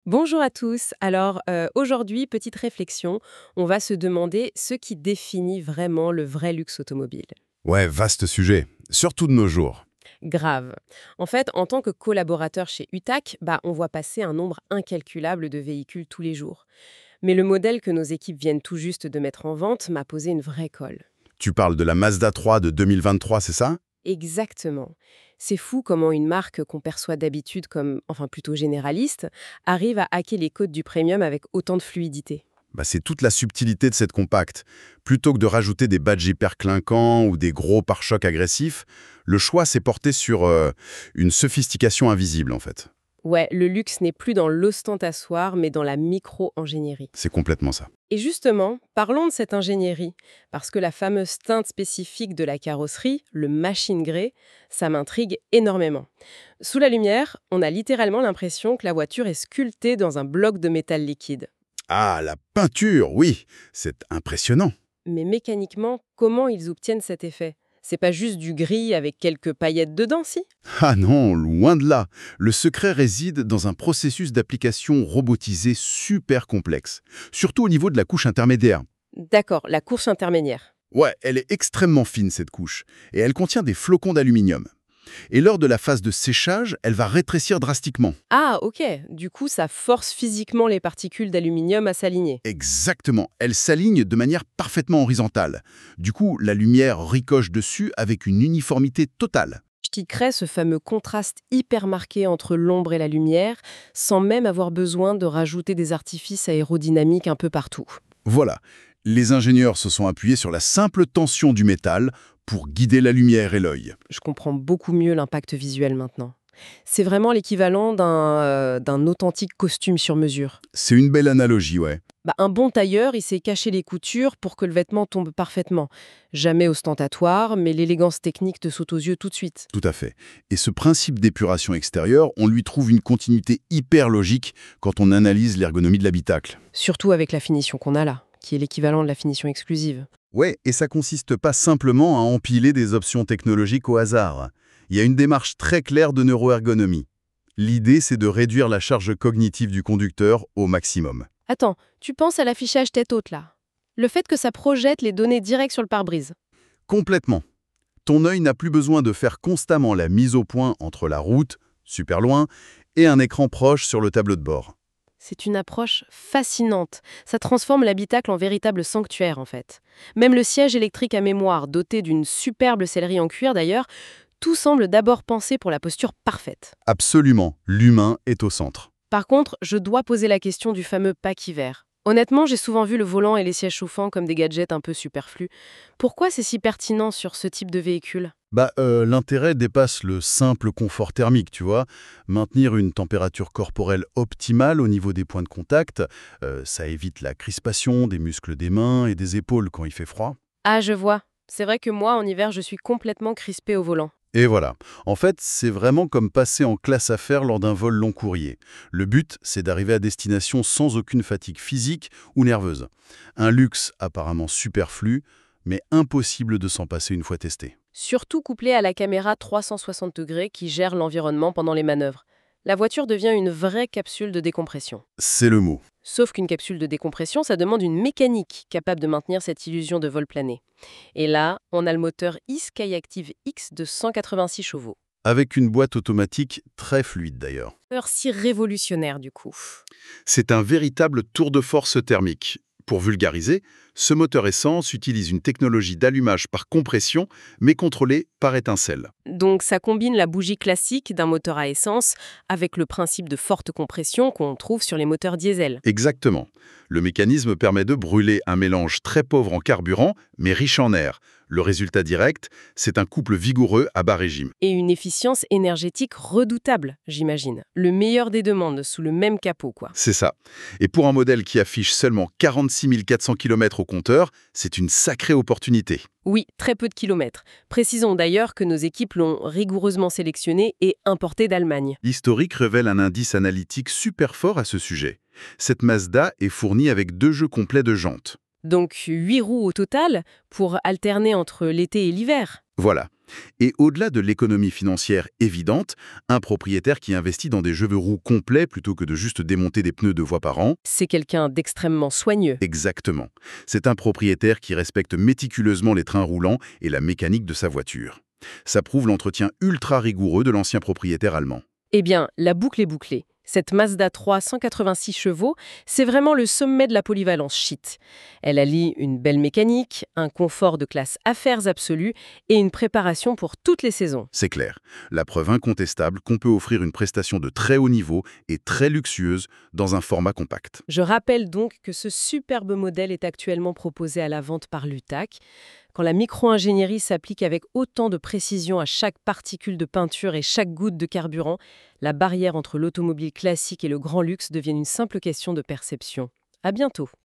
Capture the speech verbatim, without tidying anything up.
Bonjour à tous. Alors euh, aujourd'hui, petite réflexion, on va se demander ce qui définit vraiment le vrai luxe automobile. Ouais, vaste sujet, surtout de nos jours. Grave. En fait, en tant que collaborateur chez U T A C, bah, on voit passer un nombre incalculable de véhicules tous les jours. Mais le modèle que nos équipes viennent tout juste de mettre en vente m'a posé une vraie colle. Tu parles de la Mazda trois de deux mille vingt-trois, c'est ça? Exactement. C'est fou comment une marque qu'on perçoit d'habitude comme, enfin plutôt généraliste, arrive à hacker les codes du premium avec autant de fluidité. Bah, c'est toute la subtilité de cette compacte. Plutôt que de rajouter des badges hyper clinquants ou des gros pare-chocs agressifs, le choix s'est porté sur euh, une sophistication invisible, en fait. Ouais, le luxe n'est plus dans l'ostentatoire, mais dans la micro-ingénierie. C'est complètement ça. Et justement, parlons de cette ingénierie, parce que la fameuse teinte spécifique de la carrosserie, le machine grey, ça m'intrigue énormément. Sous la lumière, on a littéralement l'impression que la voiture est sculptée dans un bloc de métal liquide. Ah, la peinture, oui, c'est impressionnant. Mais mécaniquement, comment ils obtiennent cet effet? C'est pas juste du gris avec quelques paillettes dedans, si? Ah non, loin de là. Le secret réside dans un processus d'application robotisé super complexe, surtout au niveau de la couche intermédiaire. D'accord, la course intermédiaire. Ouais, elle est extrêmement fine cette couche, et elle contient des flocons d'aluminium. Et lors de la phase de séchage, elle va rétrécir drastiquement. Ah, ok. Du coup, ça force physiquement les particules d'aluminium à s'aligner. Exactement, elle s'aligne de manière parfaitement horizontale. Du coup, la lumière ricoche dessus avec une uniformité totale. Ce qui crée ce fameux contraste hyper marqué entre l'ombre et la lumière, sans même avoir besoin de rajouter des artifices aérodynamiques un peu partout. Voilà, les ingénieurs se sont appuyés sur la simple tension du métal pour guider la lumière et l'œil. Je comprends beaucoup mieux l'impact visuel maintenant. C'est vraiment l'équivalent d'un euh, d'un authentique costume sur mesure. C'est une belle analogie, ouais. Bah, un bon tailleur, il sait cacher les coutures pour que le vêtement tombe parfaitement. Jamais ostentatoire, mais l'élégance technique te saute aux yeux tout de suite. Tout à fait. Et ce principe d'épuration extérieure, on lui trouve une continuité hyper logique quand on analyse l'ergonomie de l'habitacle. Surtout avec la finition qu'on a là, qui est l'équivalent de la finition exclusive. Ouais, et ça consiste pas simplement à empiler des options technologiques au hasard. Il y a une démarche très claire de neuroergonomie. L'idée, c'est de réduire la charge cognitive du conducteur au maximum. Attends, tu penses à l'affichage tête haute là? Le fait que ça projette les données directes sur le pare-brise. Complètement. Ton œil n'a plus besoin de faire constamment la mise au point entre la route, super loin, et un écran proche sur le tableau de bord. C'est une approche fascinante. Ça transforme l'habitacle en véritable sanctuaire en fait. Même le siège électrique à mémoire, doté d'une superbe sellerie en cuir d'ailleurs, tout semble d'abord pensé pour la posture parfaite. Absolument, l'humain est au centre. Par contre, je dois poser la question du fameux pack hiver. Honnêtement, j'ai souvent vu le volant et les sièges chauffants comme des gadgets un peu superflus. Pourquoi c'est si pertinent sur ce type de véhicule? Bah, euh, l'intérêt dépasse le simple confort thermique, tu vois. Maintenir une température corporelle optimale au niveau des points de contact, euh, ça évite la crispation des muscles des mains et des épaules quand il fait froid. Ah, je vois. C'est vrai que moi, en hiver, je suis complètement crispée au volant. Et voilà. En fait, c'est vraiment comme passer en classe affaires lors d'un vol long courrier. Le but, c'est d'arriver à destination sans aucune fatigue physique ou nerveuse. Un luxe apparemment superflu, mais impossible de s'en passer une fois testé. Surtout couplé à la caméra trois cent soixante degrés qui gère l'environnement pendant les manœuvres. La voiture devient une vraie capsule de décompression. C'est le mot. Sauf qu'une capsule de décompression, ça demande une mécanique capable de maintenir cette illusion de vol plané. Et là, on a le moteur e-Skyactiv X de cent quatre-vingt-six chevaux. Avec une boîte automatique très fluide d'ailleurs. Moteur si révolutionnaire du coup. C'est un véritable tour de force thermique. Pour vulgariser, ce moteur essence utilise une technologie d'allumage par compression, mais contrôlée par étincelle. Donc ça combine la bougie classique d'un moteur à essence avec le principe de forte compression qu'on trouve sur les moteurs diesel. Exactement. Le mécanisme permet de brûler un mélange très pauvre en carburant, mais riche en air. Le résultat direct, c'est un couple vigoureux à bas régime. Et une efficience énergétique redoutable, j'imagine. Le meilleur des demandes sous le même capot, quoi. C'est ça. Et pour un modèle qui affiche seulement quarante-six mille quatre cents kilomètres au compteur, c'est une sacrée opportunité. Oui, très peu de kilomètres. Précisons d'ailleurs que nos équipes l'ont rigoureusement sélectionné et importé d'Allemagne. L'historique révèle un indice analytique super fort à ce sujet. Cette Mazda est fournie avec deux jeux complets de jantes. Donc huit roues au total pour alterner entre l'été et l'hiver. Voilà. Et au-delà de l'économie financière évidente, un propriétaire qui investit dans des cheveux roux complets plutôt que de juste démonter des pneus deux fois par an, C'est quelqu'un d'extrêmement soigneux. exactement. C'est un propriétaire qui respecte méticuleusement les trains roulants et la mécanique de sa voiture. Ça prouve l'entretien ultra rigoureux de l'ancien propriétaire allemand. Eh bien, la boucle est bouclée. Cette Mazda trois cent quatre-vingt-six chevaux, c'est vraiment le sommet de la polyvalence shit. Elle allie une belle mécanique, un confort de classe affaires absolue et une préparation pour toutes les saisons. C'est clair. La preuve incontestable qu'on peut offrir une prestation de très haut niveau et très luxueuse dans un format compact. Je rappelle donc que ce superbe modèle est actuellement proposé à la vente par l'U T A C. Quand la micro-ingénierie s'applique avec autant de précision à chaque particule de peinture et chaque goutte de carburant, la barrière entre l'automobile classique et le grand luxe devient une simple question de perception. À bientôt.